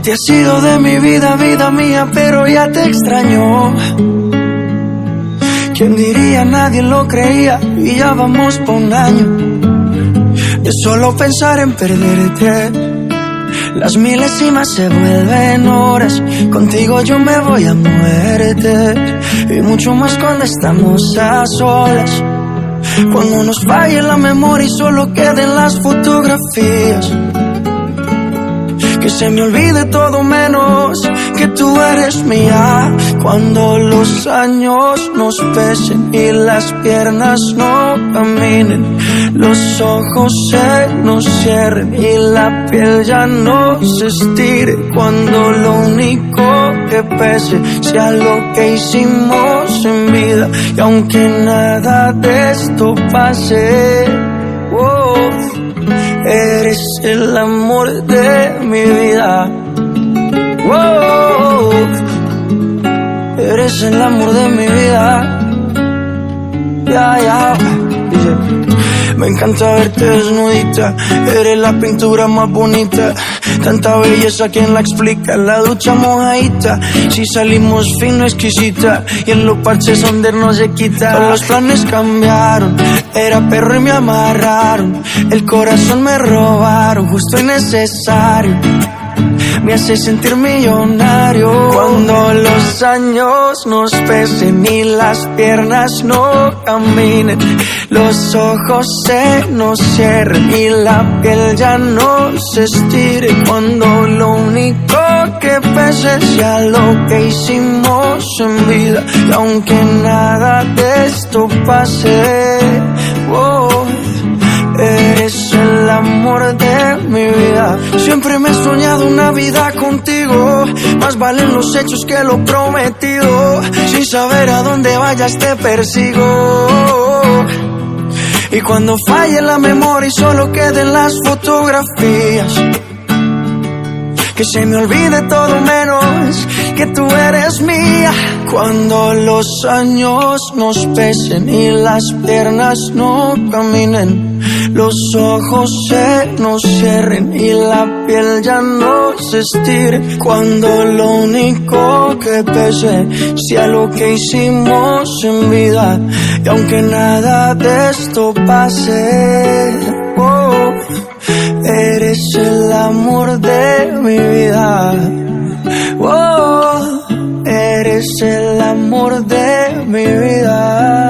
te has ido de mi vida, vida mía, pero ya te extraño. ¿Quién diría? Nadie lo creía y ya vamos por un año de solo pensar en perderte. Las milésimas se vuelven horas, contigo yo me voy a muerte. Y mucho más cuando estamos a solas, cuando nos falle la memoria y solo queden las fotografías. Que se me olvide todo menos que tú eres mía. Cuando los años nos pesen y las piernas no caminen, los ojos se nos cierren y la piel ya no se estire. Cuando lo único que pese sea lo que hicimos en vida. Y aunque nada de esto pase, eres el amor de mi vida. Eres el amor de mi vida. Dice, me encanta verte desnudita. Eres la pintura más bonita. Tanta belleza, ¿quién la explica? En la ducha mojadita, si salimos fino, exquisita. Y en los parches donde no se quita. Todos los planes cambiaron, era perro y me amarraron. El corazón me robaron, justo y necesario. Me hace sentir millonario. Cuando los años nos pesen y las piernas no caminen, los ojos se nos cierren y la piel ya no se estire. Cuando lo único que pese sea lo que hicimos en vida. Y aunque nada de esto pase, eres el amor de mi vida. Siempre me he soñado una vida contigo. Más valen los hechos que lo prometido. Sin saber a dónde vayas te persigo. Y cuando falle la memoria y solo queden las fotografías, que se me olvide todo menos que tú eres mía. Cuando los años nos pesen y las piernas no caminen, los ojos se nos cierren y la piel ya no se estire. Cuando lo único que pese sea lo que hicimos en vida. Y aunque nada de esto pase, eres el amor de mi vida. Eres el amor de mi vida.